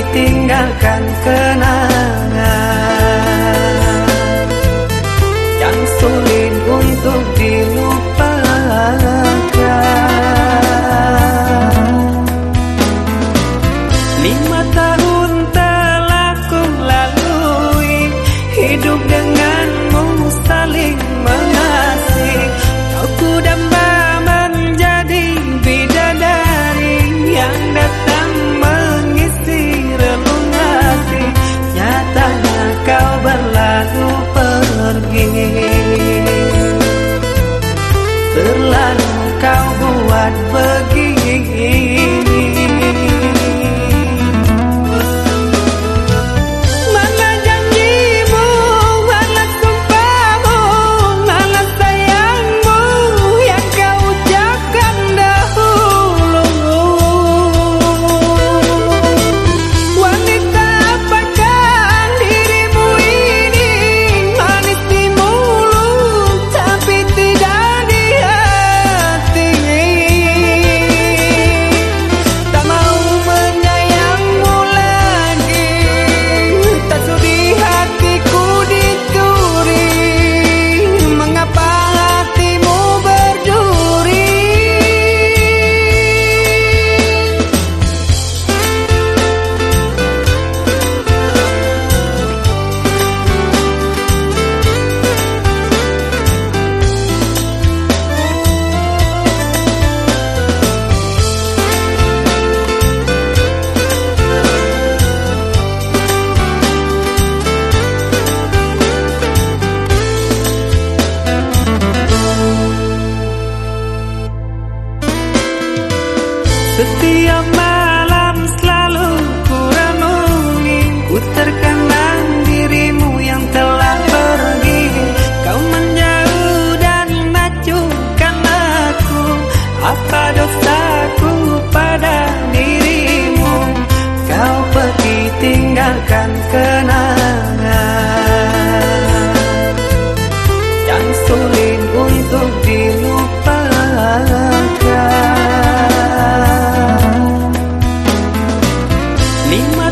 tinggalkan kenangan yang sulit untuk dilupakan. 5 tahun telah ku lalui, hidup denganmu saling mengasihi. Kau ku damba menjadi bidadari yang datang mengisi relung hati. Nyatanya kau berlalu pergi, terlalu kau buat begini. Setiap malam selalu ku renungi, ku terkenang dirimu yang telah pergi. Kau menjauh dan acuhkan aku, apa dosaku pada dirimu? Kau pergi tinggalkan kenangan yang sulit untuk dilupakan. 5